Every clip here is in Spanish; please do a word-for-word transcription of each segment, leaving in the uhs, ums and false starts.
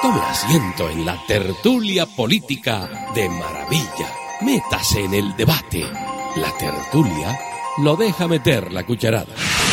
Tome asiento en la tertulia política de Maravilla. Métase en el debate. La tertulia lo deja meter la cucharada.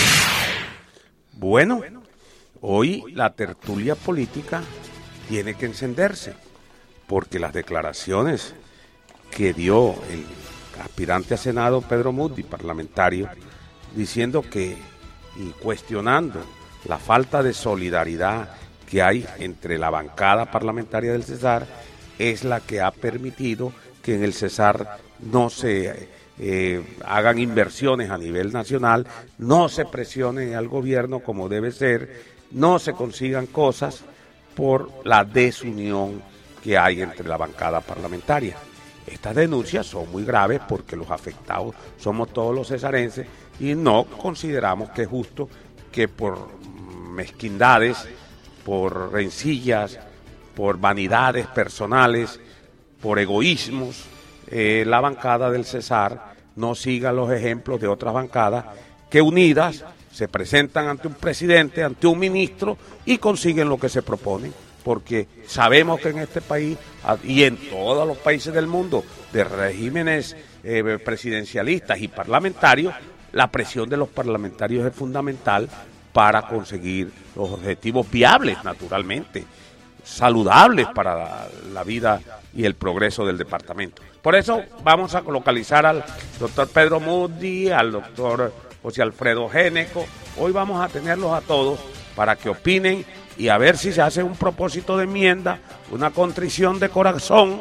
Bueno, hoy la tertulia política tiene que encenderse, porque las declaraciones que dio el aspirante a Senado Pedro Muti, parlamentario, diciendo que y cuestionando la falta de solidaridad que hay entre la bancada parlamentaria del Cesar, es la que ha permitido que en el Cesar no se eh, hagan inversiones a nivel nacional, no se presione al gobierno como debe ser, no se consigan cosas por la desunión que hay entre la bancada parlamentaria. Estas denuncias son muy graves porque los afectados somos todos los cesarenses y no consideramos que es justo que por mezquindades, por rencillas, por vanidades personales, por egoísmos, eh, la bancada del Cesar no siga los ejemplos de otras bancadas que unidas se presentan ante un presidente, ante un ministro y consiguen lo que se proponen. Porque sabemos que en este país y en todos los países del mundo de regímenes eh, presidencialistas y parlamentarios, la presión de los parlamentarios es fundamental para conseguir los objetivos viables, naturalmente, saludables para la, la vida y el progreso del departamento. Por eso vamos a localizar al doctor Pedro Muti, al doctor José Alfredo Géneco. Hoy vamos a tenerlos a todos para que opinen y a ver si se hace un propósito de enmienda, una contrición de corazón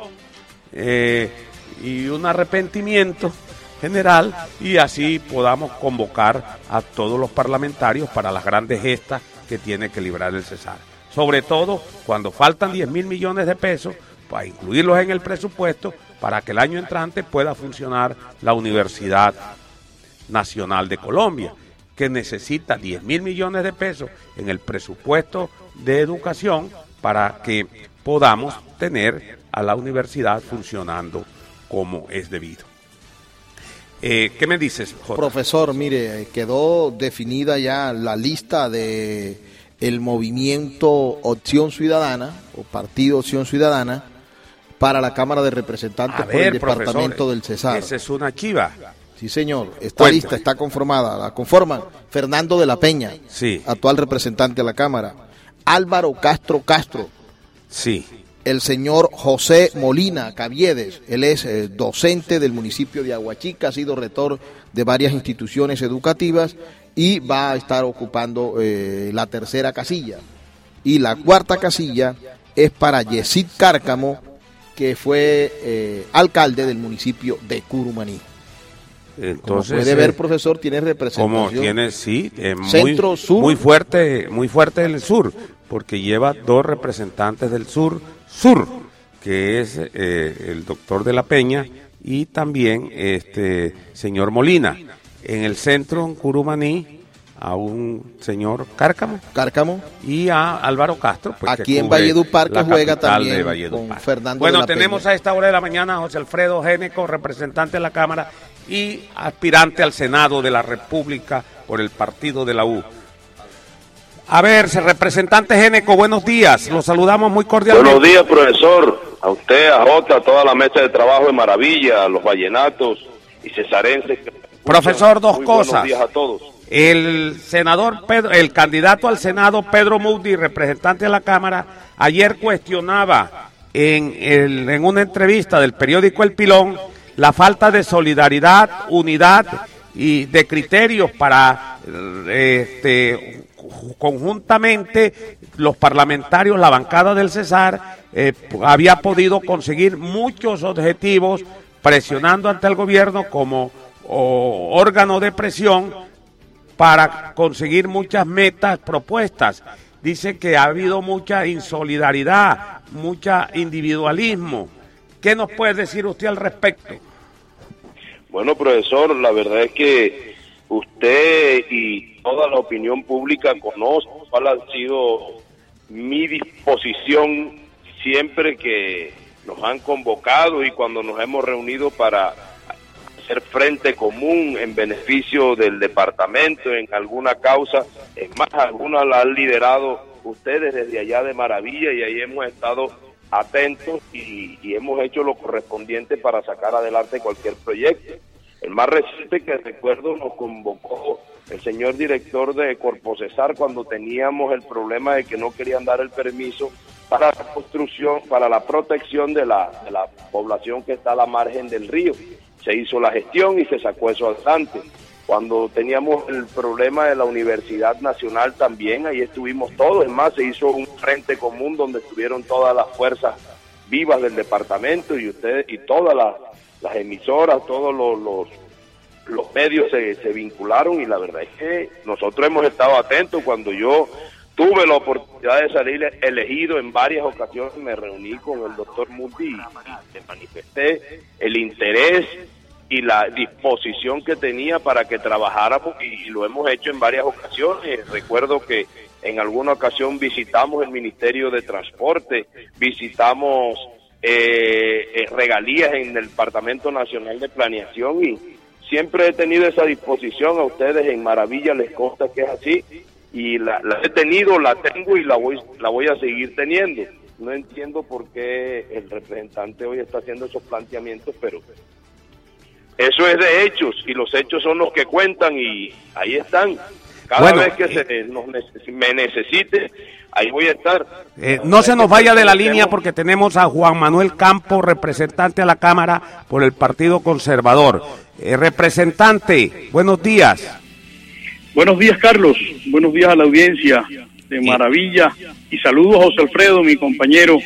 eh, y un arrepentimiento general, y así podamos convocar a todos los parlamentarios para las grandes gestas que tiene que librar el Cesar. Sobre todo cuando faltan diez mil millones de pesos para incluirlos en el presupuesto para que el año entrante pueda funcionar la Universidad Nacional de Colombia, que necesita diez mil millones de pesos en el presupuesto de educación para que podamos tener a la universidad funcionando como es debido. Eh, ¿Qué me dices, Jorge? Profesor, mire, quedó definida ya la lista de el movimiento Opción Ciudadana o Partido Opción Ciudadana para la Cámara de Representantes A por ver, el departamento profesor, del Cesar. Esa es una chiva. Sí, señor, esta Cuéntame. lista está conformada, la conforman Fernando de la Peña, Sí. actual representante de la Cámara, Álvaro Castro Castro, Sí. el señor José Molina Caviedes, él es eh, docente del municipio de Aguachica, ha sido rector de varias instituciones educativas y va a estar ocupando eh, la tercera casilla. Y la cuarta casilla es para Yesid Cárcamo, que fue eh, alcalde del municipio de Curumaní. Entonces, como puede ver, eh, profesor, tiene representación. Como tiene, sí, eh, muy, Centro, sur. muy fuerte, muy fuerte en el sur, porque lleva dos representantes del sur, sur, que es eh, el doctor de la Peña y también este señor Molina. En el centro, en Curumaní, a un señor Cárcamo. Cárcamo. Y a Álvaro Castro. Pues, Aquí que en cubre Valledupar, que la juega capital también de Valledupar. con Fernando Bueno, de la tenemos Peña. a esta hora de la mañana a José Alfredo Géneco, representante de la Cámara y aspirante al Senado de la República por el partido de la U. A ver, representante Géneco, buenos días. Los saludamos muy cordialmente. Buenos días, profesor. A usted, a Jota, a toda la mesa de trabajo de Maravilla, a los vallenatos y cesarenses. Profesor, dos Muy cosas. Buenos días a todos. El senador Pedro, el candidato al Senado Pedro Muti, representante de la Cámara, ayer cuestionaba en, el, en una entrevista del periódico El Pilón la falta de solidaridad, unidad y de criterios para este, conjuntamente los parlamentarios, la bancada del Cesar eh, había podido conseguir muchos objetivos presionando ante el gobierno como o, órgano de presión para conseguir muchas metas propuestas. Dice que ha habido mucha insolidaridad, mucha individualismo. ¿Qué nos puede decir usted al respecto? Bueno, profesor, la verdad es que usted y toda la opinión pública conoce cuál ha sido mi disposición siempre que nos han convocado y cuando nos hemos reunido para hacer frente común en beneficio del departamento, en alguna causa. Es más, algunas la han liderado ustedes desde allá de Maravilla, y ahí hemos estado atentos y, y hemos hecho lo correspondiente para sacar adelante cualquier proyecto. El más reciente que recuerdo nos convocó el señor director de Corpocesar cuando teníamos el problema de que no querían dar el permiso para la construcción, para la protección de la, de la población que está a la margen del río. Se hizo la gestión y se sacó eso adelante. Cuando teníamos el problema de la Universidad Nacional también, ahí estuvimos todos. Es más, se hizo un frente común donde estuvieron todas las fuerzas vivas del departamento y ustedes y todas las, las emisoras, todos los, los, los medios se, se vincularon, y la verdad es que nosotros hemos estado atentos. Cuando yo tuve la oportunidad de salir elegido en varias ocasiones, me reuní con el doctor Muti y le manifesté el interés y la disposición que tenía para que trabajáramos, y lo hemos hecho en varias ocasiones. Recuerdo que en alguna ocasión visitamos el Ministerio de Transporte, visitamos eh, eh, regalías en el Departamento Nacional de Planeación, y siempre he tenido esa disposición. A ustedes en Maravilla les consta que es así, y la, la he tenido, la tengo y la voy, la voy a seguir teniendo. No entiendo por qué el representante hoy está haciendo esos planteamientos, pero eso es de hechos, y los hechos son los que cuentan, y ahí están. Cada bueno, vez que se nos neces- me necesite, ahí voy a estar. Eh, no se nos vaya de la línea, porque tenemos a Juan Manuel Campo, representante a la Cámara por el Partido Conservador. Eh, representante, buenos días. Buenos días, Carlos. Buenos días a la audiencia de Maravilla, y saludos a José Alfredo, mi compañero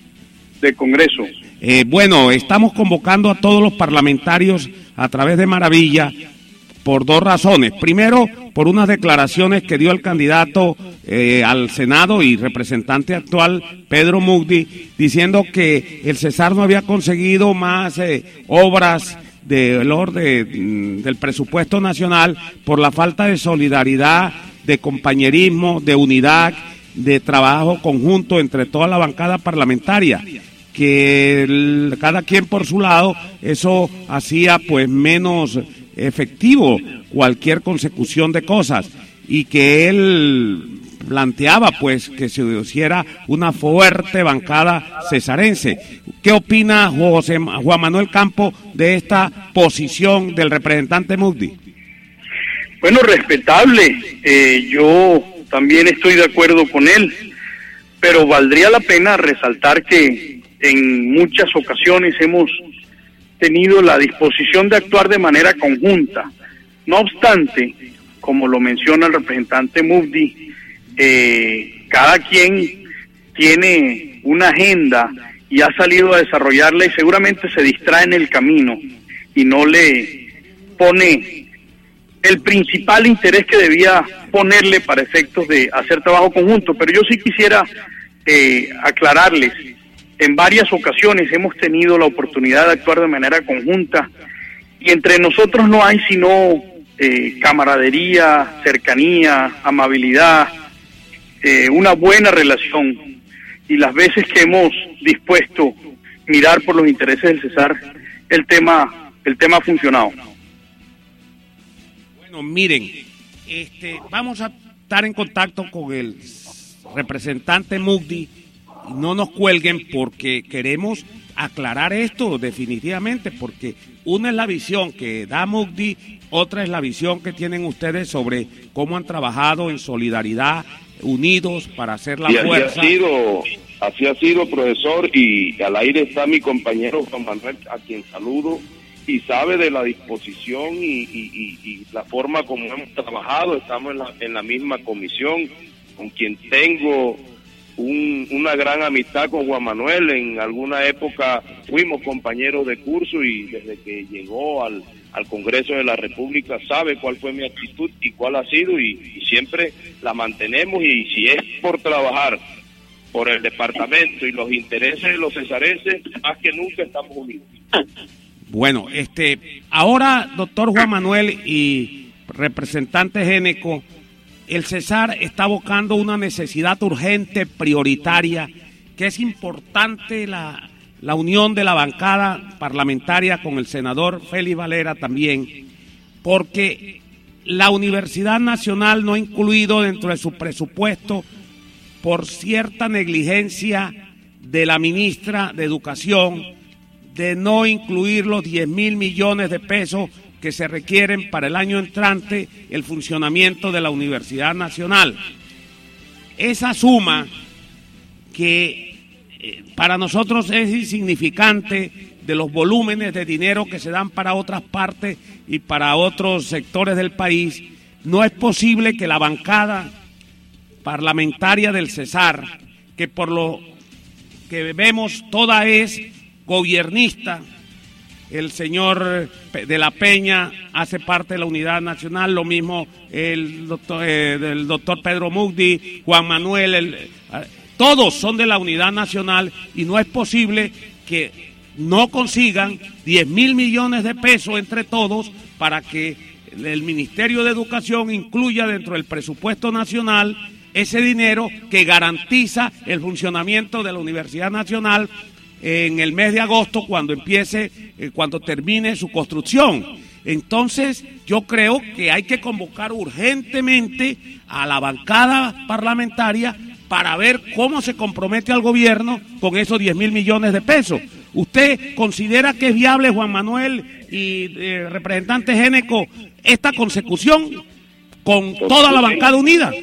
de Congreso. Eh, bueno, estamos convocando a todos los parlamentarios a través de Maravilla por dos razones. Primero, por unas declaraciones que dio el candidato eh, al Senado y representante actual, Pedro Mugdi, diciendo que el Cesar no había conseguido más eh, obras del orden del presupuesto nacional por la falta de solidaridad, de compañerismo, de unidad, de trabajo conjunto entre toda la bancada parlamentaria, que el, cada quien por su lado, eso hacía pues menos efectivo cualquier consecución de cosas, y que él planteaba pues que se hiciera una fuerte bancada cesarense. ¿Qué opina José, Juan Manuel Campo de esta posición del representante Mugdi? Bueno, respetable, eh, yo también estoy de acuerdo con él, pero valdría la pena resaltar que en muchas ocasiones hemos tenido la disposición de actuar de manera conjunta. No obstante, como lo menciona el representante Mugdi, eh, cada quien tiene una agenda y ha salido a desarrollarla, y seguramente se distrae en el camino y no le pone el principal interés que debía ponerle para efectos de hacer trabajo conjunto. Pero yo sí quisiera eh, aclararles, en varias ocasiones hemos tenido la oportunidad de actuar de manera conjunta, y entre nosotros no hay sino eh, camaradería, cercanía, amabilidad, eh, una buena relación, y las veces que hemos dispuesto mirar por los intereses del Cesar, el tema, el tema ha funcionado. Bueno, miren, este, vamos a estar en contacto con el representante Mugdi. No nos cuelguen, porque queremos aclarar esto definitivamente, porque una es la visión que da Mugdi, otra es la visión que tienen ustedes sobre cómo han trabajado en solidaridad, unidos para hacer la y fuerza. Así ha sido, así ha sido, profesor, y al aire está mi compañero Juan Manuel, a quien saludo, y sabe de la disposición y, y, y, y la forma como hemos trabajado. Estamos en la, en la misma comisión, con quien tengo Un, una gran amistad con Juan Manuel. En alguna época fuimos compañeros de curso, y desde que llegó al, al Congreso de la República sabe cuál fue mi actitud y cuál ha sido, y, y siempre la mantenemos. Y si es por trabajar por el departamento y los intereses de los cesarenses, más que nunca estamos unidos. Bueno, este, ahora, doctor Juan Manuel y representante Géneco, el Cesar está abocando una necesidad urgente, prioritaria, que es importante la, la unión de la bancada parlamentaria con el senador Félix Valera también, porque la Universidad Nacional no ha incluido dentro de su presupuesto por cierta negligencia de la ministra de Educación de no incluir los diez mil millones de pesos que se requieren para el año entrante el funcionamiento de la Universidad Nacional. Esa suma que eh, para nosotros es insignificante de los volúmenes de dinero que se dan para otras partes y para otros sectores del país, no es posible que la bancada parlamentaria del Cesar, que por lo que vemos toda es gobiernista, el señor de la Peña hace parte de la Unidad Nacional, lo mismo el doctor, eh, el doctor Pedro Mugdi, Juan Manuel, el, eh, todos son de la Unidad Nacional y no es posible que no consigan diez mil millones de pesos entre todos para que el Ministerio de Educación incluya dentro del presupuesto nacional ese dinero que garantiza el funcionamiento de la Universidad Nacional en el mes de agosto cuando empiece, eh, cuando termine su construcción. Entonces, yo creo que hay que convocar urgentemente a la bancada parlamentaria para ver cómo se compromete al gobierno con esos diez mil millones de pesos. ¿Usted considera que es viable, Juan Manuel y eh, representante Géneco, esta consecución con toda la bancada unida?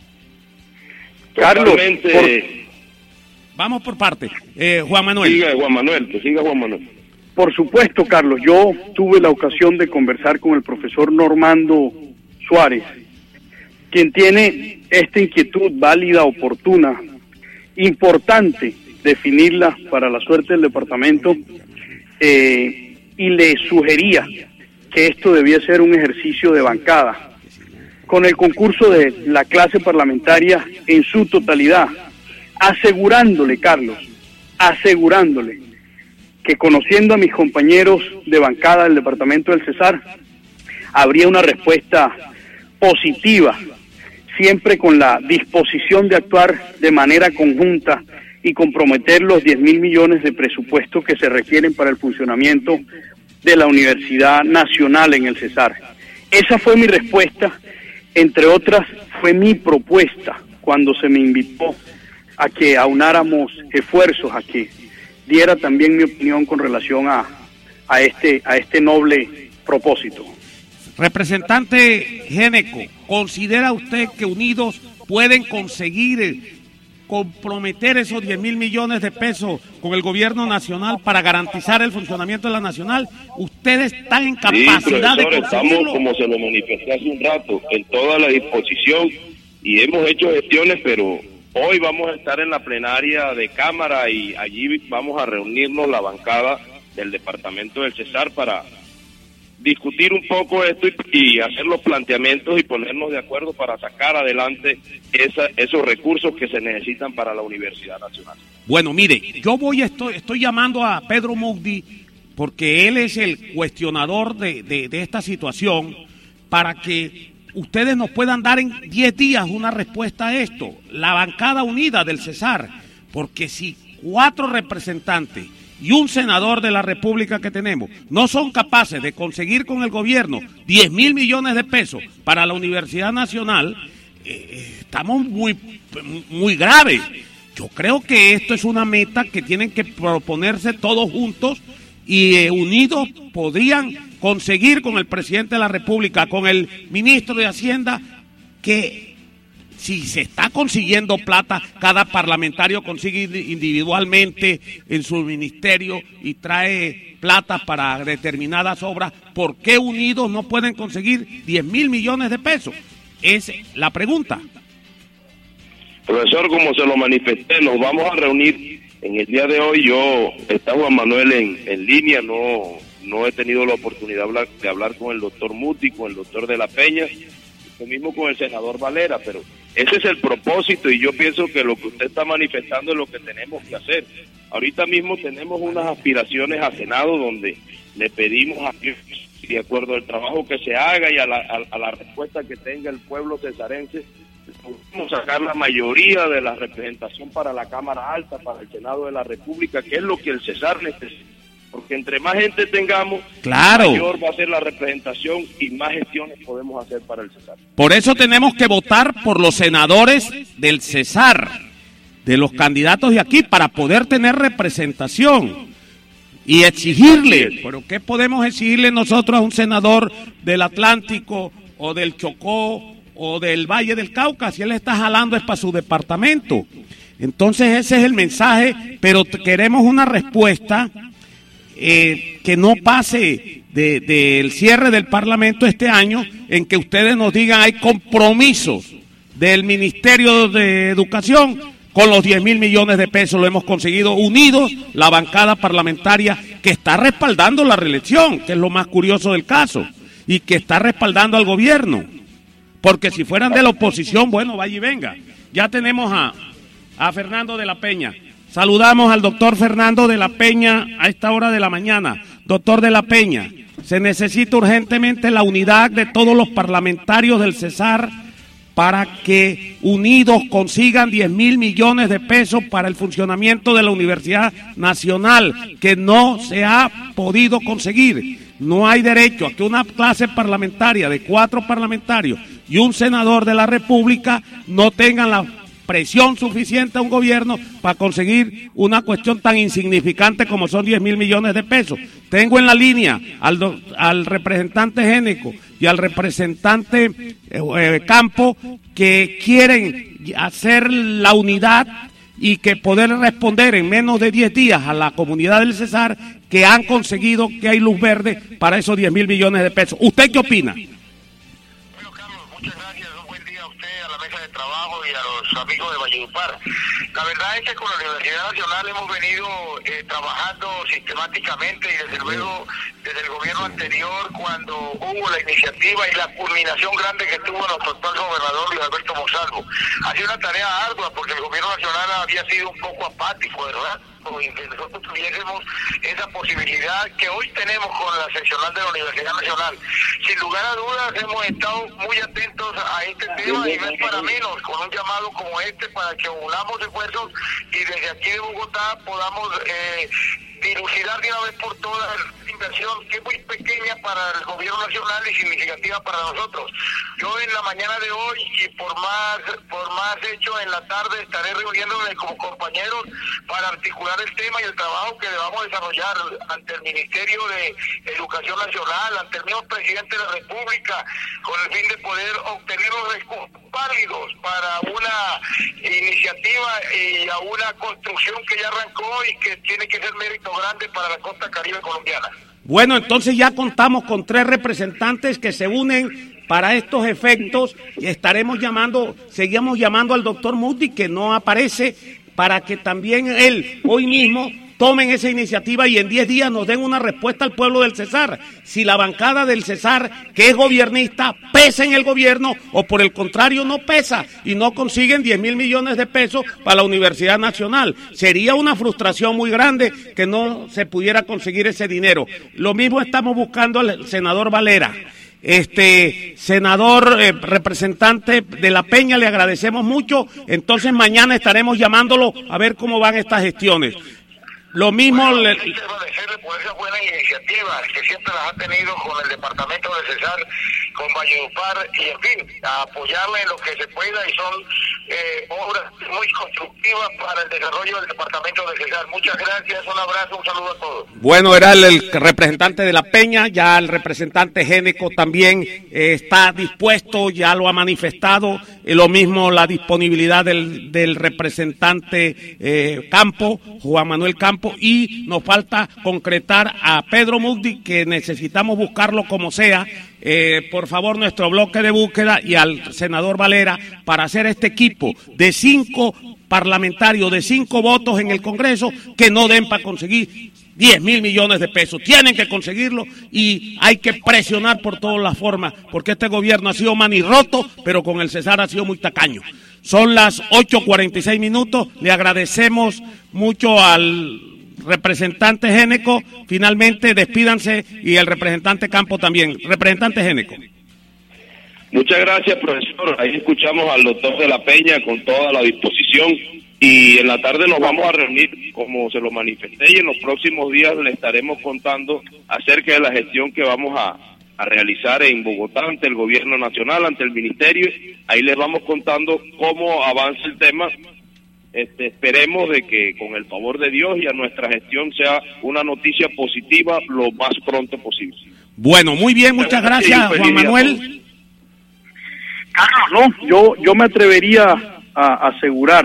Carlos, por... Vamos por parte. Eh, Juan Manuel. Siga, Juan Manuel, que siga Juan Manuel. Por supuesto, Carlos. Yo tuve la ocasión de conversar con el profesor Normando Suárez, quien tiene esta inquietud válida, oportuna, importante, definirla para la suerte del departamento, eh, y le sugería que esto debía ser un ejercicio de bancada, con el concurso de la clase parlamentaria en su totalidad, asegurándole, Carlos, asegurándole que conociendo a mis compañeros de bancada del departamento del Cesar, habría una respuesta positiva, siempre con la disposición de actuar de manera conjunta y comprometer los diez mil millones de presupuesto que se requieren para el funcionamiento de la Universidad Nacional en el Cesar. Esa fue mi respuesta, entre otras fue mi propuesta cuando se me invitó a que aunáramos esfuerzos, a que diera también mi opinión con relación a, a, este, a este noble propósito. Representante Géneco, ¿considera usted que unidos pueden conseguir comprometer esos diez mil millones de pesos con el gobierno nacional para garantizar el funcionamiento de la nacional? ¿Ustedes están en capacidad sí, profesor, de conseguirlo? Estamos, como se lo manifesté hace un rato, en toda la disposición y hemos hecho gestiones, pero hoy vamos a estar en la plenaria de Cámara y allí vamos a reunirnos la bancada del departamento del Cesar para discutir un poco esto y, y hacer los planteamientos y ponernos de acuerdo para sacar adelante esa, esos recursos que se necesitan para la Universidad Nacional. Bueno, mire, yo voy estoy, estoy llamando a Pedro Mugdi porque él es el cuestionador de, de, de esta situación para que ustedes nos puedan dar en diez días una respuesta a esto, la bancada unida del Cesar, porque si cuatro representantes y un senador de la República que tenemos no son capaces de conseguir con el gobierno diez mil millones de pesos para la Universidad Nacional, eh, estamos muy, muy graves. Yo creo que esto es una meta que tienen que proponerse todos juntos y eh, unidos podrían conseguir con el presidente de la República, con el ministro de Hacienda, que si se está consiguiendo plata, cada parlamentario consigue individualmente en su ministerio y trae plata para determinadas obras. ¿Por qué unidos no pueden conseguir diez mil millones de pesos? Es la pregunta. Profesor, como se lo manifesté, nos vamos a reunir en el día de hoy. Yo, está Juan Manuel en, en línea, no, no he tenido la oportunidad de hablar, de hablar con el doctor Muti, con el doctor de la Peña, lo mismo con el senador Valera, pero ese es el propósito y yo pienso que lo que usted está manifestando es lo que tenemos que hacer. Ahorita mismo tenemos unas aspiraciones a Senado donde le pedimos a Dios, de acuerdo al trabajo que se haga y a la, a, a la respuesta que tenga el pueblo cesarense, vamos a sacar la mayoría de la representación para la Cámara Alta, para el Senado de la República, que es lo que el Cesar necesita. Porque entre más gente tengamos, claro, mayor va a ser la representación y más gestiones podemos hacer para el Cesar. Por eso tenemos que votar por los senadores del Cesar. de los candidatos de aquí para poder tener representación y exigirle. ¿Pero qué podemos exigirle nosotros a un senador del Atlántico o del Chocó o del Valle del Cauca si él está jalando es para su departamento? Entonces ese es el mensaje, pero queremos una respuesta eh, que no pase del de, de cierre del Parlamento este año, en que ustedes nos digan hay compromisos del Ministerio de Educación con los diez mil millones de pesos. Lo hemos conseguido unidos, la bancada parlamentaria que está respaldando la reelección, que es lo más curioso del caso, y que está respaldando al gobierno. Porque si fueran de la oposición, bueno, vaya y venga. Ya tenemos a, a Fernando de la Peña. Saludamos al doctor Fernando de la Peña a esta hora de la mañana. Doctor de la Peña, se necesita urgentemente la unidad de todos los parlamentarios del Cesar para que unidos consigan diez mil millones de pesos para el funcionamiento de la Universidad Nacional, que no se ha podido conseguir. No hay derecho a que una clase parlamentaria de cuatro parlamentarios y un senador de la República no tengan la presión suficiente a un gobierno para conseguir una cuestión tan insignificante como son diez mil millones de pesos. Tengo en la línea al, do, al representante Géneco y al representante eh, eh, Campo, que quieren hacer la unidad y que poder responder en menos de diez días a la comunidad del Cesar, que han conseguido que hay luz verde para esos diez mil millones de pesos. ¿Usted qué opina? Bueno, Carlos, muchas gracias. Un buen día a usted, a la mesa de trabajo y a los amigos de Valledupar. La verdad es que con la Universidad Nacional hemos venido eh, trabajando sistemáticamente y desde luego desde el gobierno anterior, cuando hubo la iniciativa y la culminación grande que tuvo nuestro actual gobernador Luis Alberto Monsalvo. Ha sido una tarea ardua porque el gobierno nacional había sido un poco apático, ¿verdad? Y que nosotros tuviésemos esa posibilidad que hoy tenemos con la seccional de la Universidad Nacional. Sin lugar a dudas hemos estado muy atentos a este tema y no es para menos con un llamado como este para que unamos esfuerzos y desde aquí de Bogotá podamos eh, dilucidar de una vez por todas la inversión que es muy pequeña para el gobierno nacional y significativa para nosotros. Yo en la mañana de hoy y por más por más hecho en la tarde estaré reuniéndome como compañeros para articular el tema y el trabajo que debamos desarrollar ante el Ministerio de Educación Nacional, ante el mismo presidente de la República, con el fin de poder obtener los recursos válidos para una iniciativa y a una construcción que ya arrancó y que tiene que ser mérito grande para la costa caribe colombiana. Bueno, entonces ya contamos con tres representantes que se unen para estos efectos y estaremos llamando, seguimos llamando al doctor Moody, que no aparece, para que también él hoy mismo tomen esa iniciativa y en diez días nos den una respuesta al pueblo del Cesar. Si la bancada del Cesar, que es gobiernista, pesa en el gobierno o por el contrario no pesa y no consiguen diez mil millones de pesos para la Universidad Nacional. Sería una frustración muy grande que no se pudiera conseguir ese dinero. Lo mismo estamos buscando al senador Valera. Este senador eh, representante de la Peña, le agradecemos mucho. Entonces mañana estaremos llamándolo a ver cómo van estas gestiones. Lo mismo bueno, le... hay que agradecerle por esas buenas iniciativas que siempre las ha tenido con el departamento de Cesar, con Valledupar y en fin, a apoyarle en lo que se pueda y son eh, obras muy constructivas para el desarrollo del departamento de Cesar. Muchas gracias, un abrazo, un saludo a todos. Bueno, era el, el representante de la Peña, ya el representante Géneco también eh, está dispuesto, ya lo ha manifestado, eh, lo mismo la disponibilidad del, del representante eh, Campo, Juan Manuel Campo, y nos falta concretar a Pedro Moody, que necesitamos buscarlo como sea, eh, por favor nuestro bloque de búsqueda, y al senador Valera para hacer este equipo de cinco parlamentarios, de cinco votos en el Congreso que no den para conseguir diez mil millones de pesos. Tienen que conseguirlo y hay que presionar por todas las formas, porque este gobierno ha sido manirroto, pero con el Cesar ha sido muy tacaño. Son las ocho cuarenta y seis minutos, le agradecemos mucho al representante Géneco, finalmente despídanse, y el representante Campo también. Representante Géneco. Muchas gracias, profesor. Ahí escuchamos al doctor de la Peña con toda la disposición y en la tarde nos vamos a reunir como se lo manifesté y en los próximos días le estaremos contando acerca de la gestión que vamos a, a realizar en Bogotá ante el gobierno nacional, ante el ministerio. Ahí les vamos contando cómo avanza el tema Este, esperemos de que con el favor de Dios y a nuestra gestión sea una noticia positiva lo más pronto posible. Bueno, muy bien, muchas gracias, Juan Manuel. Carlos, no, yo, yo me atrevería a asegurar,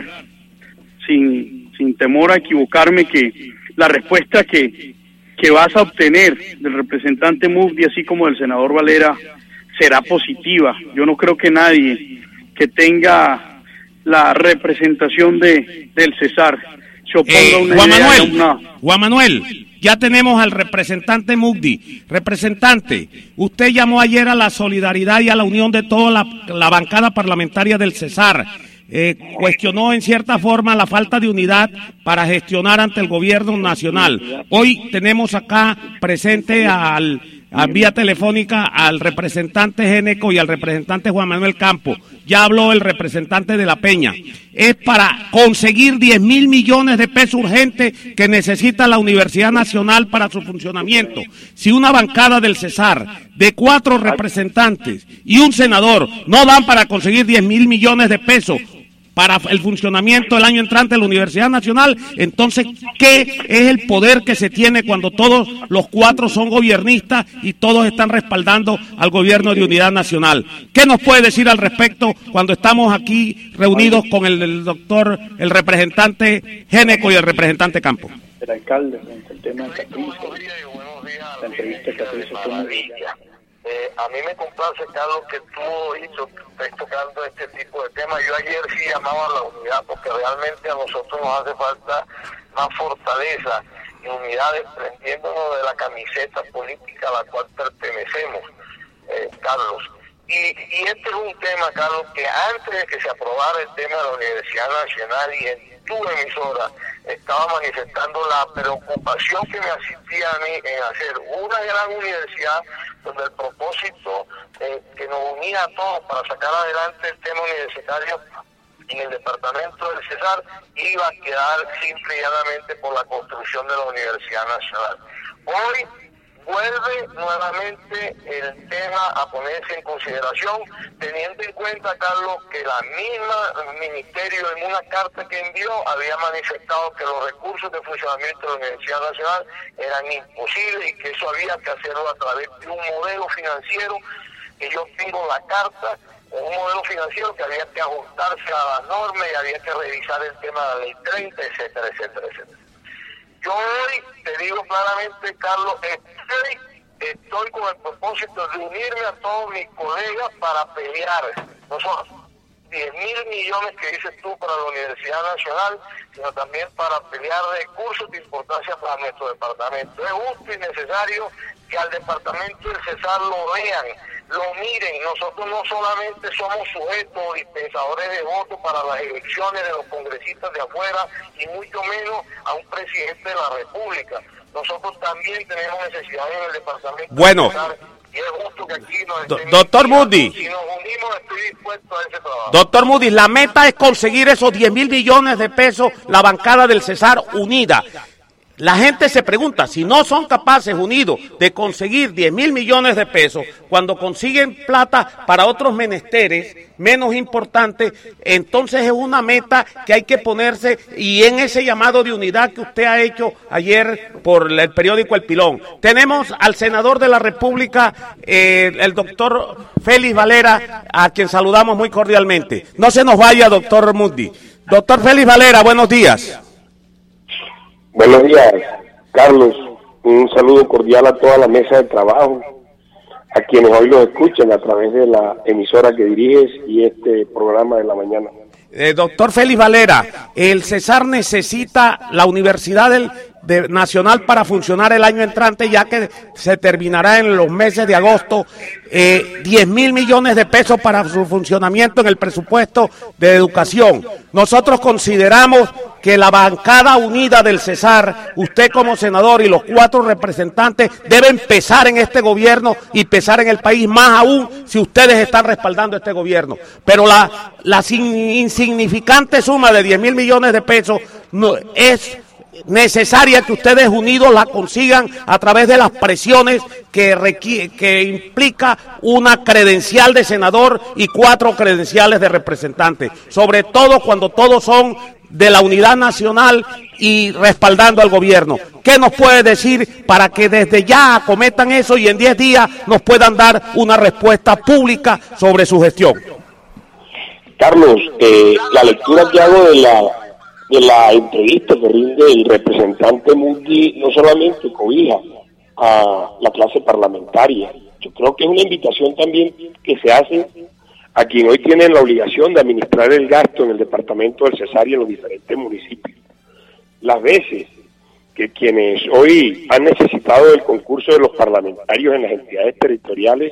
sin, sin temor a equivocarme, que la respuesta que, que vas a obtener del representante Mufdi, así como del senador Valera, será positiva. Yo no creo que nadie que tenga la representación de del Cesar se oponga eh, a una Juan idea, Manuel, una... Juan Manuel, ya tenemos al representante Mufdi. Representante, usted llamó ayer a la solidaridad y a la unión de toda la, la bancada parlamentaria del Cesar. Eh, cuestionó en cierta forma la falta de unidad para gestionar ante el gobierno nacional. Hoy tenemos acá presente al a vía telefónica al representante Géneco y al representante Juan Manuel Campo. Ya habló el representante de La Peña. Es para conseguir diez mil millones de pesos urgentes que necesita la Universidad Nacional para su funcionamiento. Si una bancada del Cesar de cuatro representantes y un senador no dan para conseguir diez mil millones de pesos para el funcionamiento del año entrante de la Universidad Nacional, entonces, ¿qué es el poder que se tiene cuando todos los cuatro son gobiernistas y todos están respaldando al gobierno de unidad nacional? ¿Qué nos puede decir al respecto cuando estamos aquí reunidos con el, el doctor, el representante Géneco y el representante Campo? El alcalde, el tema de Capricho, la entrevista de Capricho fue muy... Eh, a mí me complace, Carlos, que tú hizo, estés tocando este tipo de temas. Yo ayer sí llamaba a la unidad porque realmente a nosotros nos hace falta más fortaleza y unidad desprendiéndonos de la camiseta política a la cual pertenecemos, eh, Carlos. Y, y este es un tema, Carlos, que antes de que se aprobara el tema de la Universidad Nacional y en tu emisora estaba manifestando la preocupación que me asistía a mí en hacer una gran universidad donde el propósito eh, que nos unía a todos para sacar adelante el tema universitario en el departamento del Cesar iba a quedar simple y llanamente por la construcción de la Universidad Nacional. Hoy vuelve nuevamente el tema a ponerse en consideración, teniendo en cuenta, Carlos, que la misma ministerio en una carta que envió había manifestado que los recursos de funcionamiento de la Universidad Nacional eran imposibles y que eso había que hacerlo a través de un modelo financiero, que yo tengo la carta, un modelo financiero que había que ajustarse a las normas y había que revisar el tema de la ley treinta, etcétera, etcétera, etcétera. Yo hoy, te digo claramente, Carlos, estoy, estoy con el propósito de unirme a todos mis colegas para pelear, no solo diez mil millones que dices tú para la Universidad Nacional, sino también para pelear recursos de importancia para nuestro departamento. Es justo y necesario que al departamento del Cesar lo vean, lo miren. Nosotros no solamente somos sujetos o dispensadores de votos para las elecciones de los congresistas de afuera, y mucho menos a un presidente de la República. Nosotros también tenemos necesidades en el departamento. Bueno. Y es justo que aquí nos Do, doctor Mufdi. Si nos unimos, estoy dispuesto a ese trabajo. Doctor Mufdi, la meta es conseguir esos diez mil millones de pesos, la bancada del Cesar unida. La gente se pregunta, si no son capaces unidos de conseguir diez mil millones de pesos, cuando consiguen plata para otros menesteres menos importantes, entonces es una meta que hay que ponerse, y en ese llamado de unidad que usted ha hecho ayer por el periódico El Pilón. Tenemos al senador de la República, eh, el doctor Félix Valera, a quien saludamos muy cordialmente. No se nos vaya, doctor Mufdi. Doctor Félix Valera, buenos días. Buenos días, Carlos. Un saludo cordial a toda la mesa de trabajo, a quienes hoy los escuchan a través de la emisora que diriges y este programa de la mañana. Eh, doctor Félix Valera, el Cesar necesita la Universidad del, de, Nacional para funcionar el año entrante, ya que se terminará en los meses de agosto, eh, diez mil millones de pesos para su funcionamiento en el presupuesto de educación. Nosotros consideramos que la bancada unida del Cesar, usted como senador y los cuatro representantes, deben pesar en este gobierno y pesar en el país, más aún si ustedes están respaldando este gobierno. Pero la, la insignificante suma de diez mil millones de pesos no, es necesaria que ustedes unidos la consigan a través de las presiones que, requiere, que implica una credencial de senador y cuatro credenciales de representante, sobre todo cuando todos son de la unidad nacional y respaldando al gobierno. ¿Qué nos puede decir para que desde ya acometan eso y en diez días nos puedan dar una respuesta pública sobre su gestión? Carlos, eh, la lectura que hago de la de la entrevista que rinde el representante Moody no solamente cobija a la clase parlamentaria, yo creo que es una invitación también que se hace a quien hoy tiene la obligación de administrar el gasto en el departamento del Cesar y en los diferentes municipios. Las veces que quienes hoy han necesitado del concurso de los parlamentarios en las entidades territoriales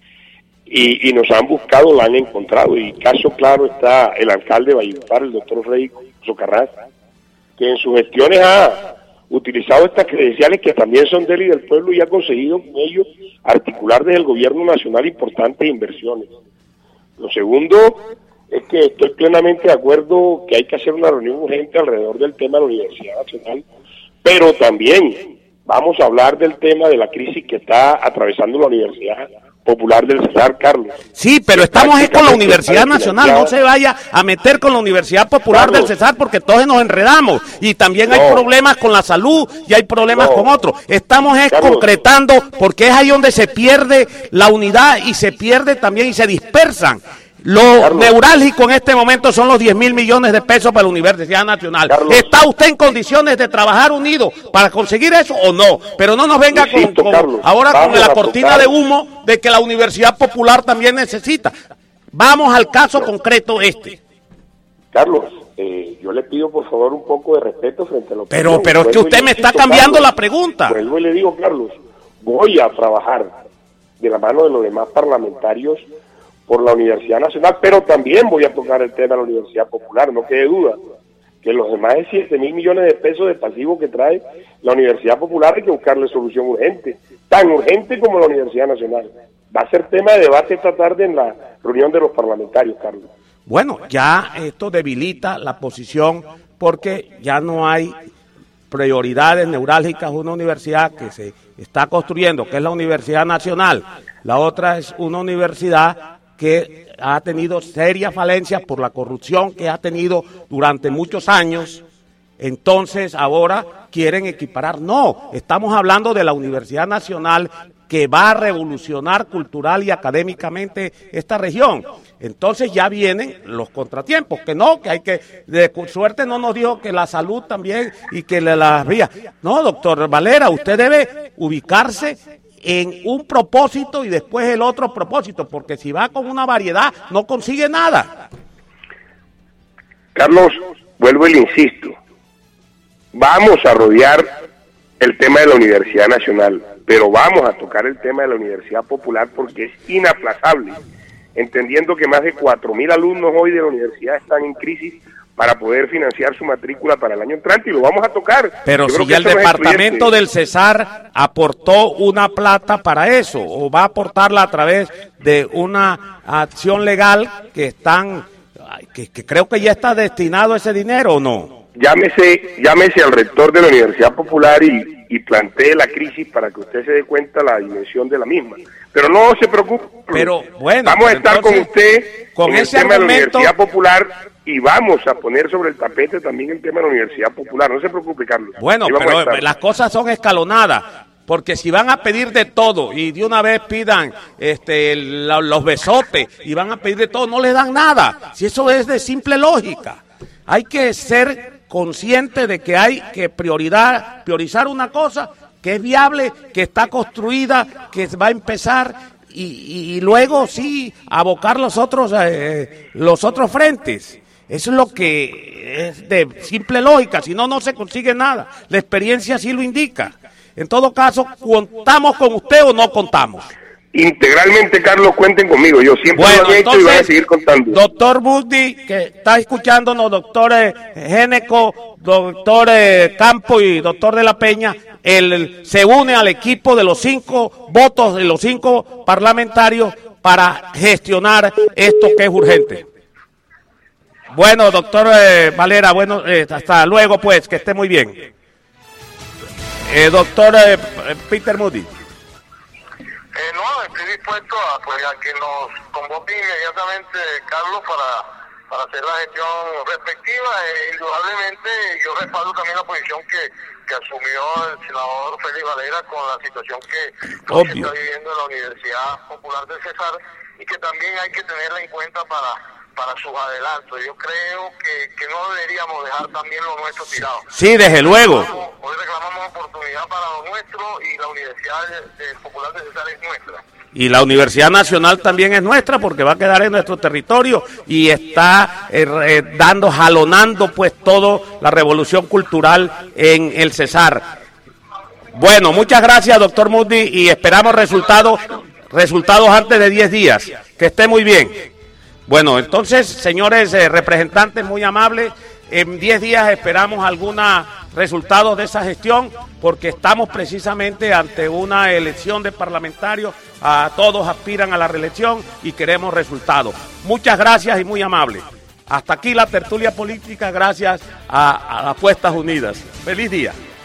y, y nos han buscado, la han encontrado, y caso claro está el alcalde de Valledupar, el doctor Freddy Socarrás, que en sus gestiones ha utilizado estas credenciales que también son de él y del pueblo y ha conseguido con ellos articular desde el gobierno nacional importantes inversiones. Lo segundo es que estoy plenamente de acuerdo que hay que hacer una reunión urgente alrededor del tema de la Universidad Nacional, pero también vamos a hablar del tema de la crisis que está atravesando la Universidad Popular del Cesar, Carlos. Sí, pero estamos es con la Universidad Nacional, no se vaya a meter con la Universidad Popular Carlos, del Cesar, porque todos nos enredamos, y también no. hay problemas con la salud, y hay problemas no. con otros. Estamos es Carlos. concretando, porque es ahí donde se pierde la unidad, y se pierde también, y se dispersan. Lo Carlos. neurálgico en este momento son los diez mil millones de pesos para la Universidad Nacional. Carlos. ¿Está usted en condiciones de trabajar unido para conseguir eso o no? Pero no nos venga Insisto, con, con ahora Vamos con la cortina tocar. de humo de que la Universidad Popular también necesita. Vamos al caso concreto este. Carlos, eh, yo le pido por favor un poco de respeto frente a lo que... Pero, pero es que usted me está cambiando Carlos, la pregunta. Vuelvo y le digo, Carlos, voy a trabajar de la mano de los demás parlamentarios por la Universidad Nacional, pero también voy a tocar el tema de la Universidad Popular, no quede duda, que los demás de siete mil millones de pesos de pasivo que trae la Universidad Popular hay que buscarle solución urgente, tan urgente como la Universidad Nacional. Va a ser tema de debate esta tarde en la reunión de los parlamentarios, Carlos. Bueno, ya esto debilita la posición porque ya no hay prioridades neurálgicas, una universidad que se está construyendo, que es la Universidad Nacional, la otra es una universidad que ha tenido serias falencias por la corrupción que ha tenido durante muchos años. Entonces ahora quieren equiparar. No, estamos hablando de la Universidad Nacional que va a revolucionar cultural y académicamente esta región. Entonces ya vienen los contratiempos, que no, que hay que, de suerte no nos dijo que la salud también y que las vías. No, doctor Valera, usted debe ubicarse en un propósito y después el otro propósito, porque si va con una variedad no consigue nada. Carlos, vuelvo y le insisto, vamos a rodear el tema de la Universidad Nacional, pero vamos a tocar el tema de la Universidad Popular porque es inaplazable, entendiendo que más de cuatro mil alumnos hoy de la universidad están en crisis para poder financiar su matrícula para el año entrante, y lo vamos a tocar. Pero Yo si ya el departamento del Cesar aportó una plata para eso, o va a aportarla a través de una acción legal que están, que, que creo que ya está destinado ese dinero, ¿o no? Llámese, llámese al rector de la Universidad Popular y, y plantee la crisis para que usted se dé cuenta la dimensión de la misma. Pero no se preocupe. Pero bueno, vamos a estar con usted con en ese el tema argumento... de la Universidad Popular y vamos a poner sobre el tapete también el tema de la Universidad Popular. No se preocupe, Carlos. Bueno, pero las cosas son escalonadas. Porque si van a pedir de todo y de una vez pidan este la, los besotes y van a pedir de todo, no les dan nada. Si eso es de simple lógica. Hay que ser consciente de que hay que prioridad, priorizar una cosa que es viable, que está construida, que va a empezar y, y, y luego sí abocar los otros eh, los otros frentes. Eso es lo que es de simple lógica, si no, no se consigue nada. La experiencia sí lo indica. En todo caso, ¿contamos con usted o no contamos? Integralmente, Carlos, cuenten conmigo. Yo siempre bueno, lo he hecho y voy a seguir contando. Doctor Moody, que está escuchándonos, doctor eh, Géneco, doctor eh, Campo y doctor de la Peña, él se une al equipo de los cinco votos de los cinco parlamentarios para gestionar esto que es urgente. Bueno, doctor eh, Valera, bueno, eh, hasta luego pues, que esté muy bien. Eh, doctor eh, Peter Moody. Eh, no, estoy dispuesto a, pues, a que nos convoque inmediatamente, Carlos, para, para hacer la gestión respectiva. Eh, indudablemente, yo respaldo también la posición que, que asumió el senador Félix Valera con la situación que, que se está viviendo en la Universidad Popular del Cesar, y que también hay que tenerla en cuenta para, para sus adelantos. Yo creo que, que no deberíamos dejar también lo nuestro tirado. Sí, desde luego. Hoy reclamamos oportunidad para lo nuestro, y la Universidad del Popular del Cesar es nuestra. Y la Universidad Nacional también es nuestra, porque va a quedar en nuestro territorio y está eh, eh, dando, jalonando pues toda la revolución cultural en el Cesar. Bueno, muchas gracias, doctor Moody, y esperamos resultados, resultados antes de diez días. Que esté muy bien. Bueno, entonces, señores eh, representantes muy amables, en diez días esperamos algunos resultados de esa gestión, porque estamos precisamente ante una elección de parlamentarios. A todos aspiran a la reelección y queremos resultados. Muchas gracias y muy amables. Hasta aquí la tertulia política, gracias a, a Apuestas Unidas. Feliz día.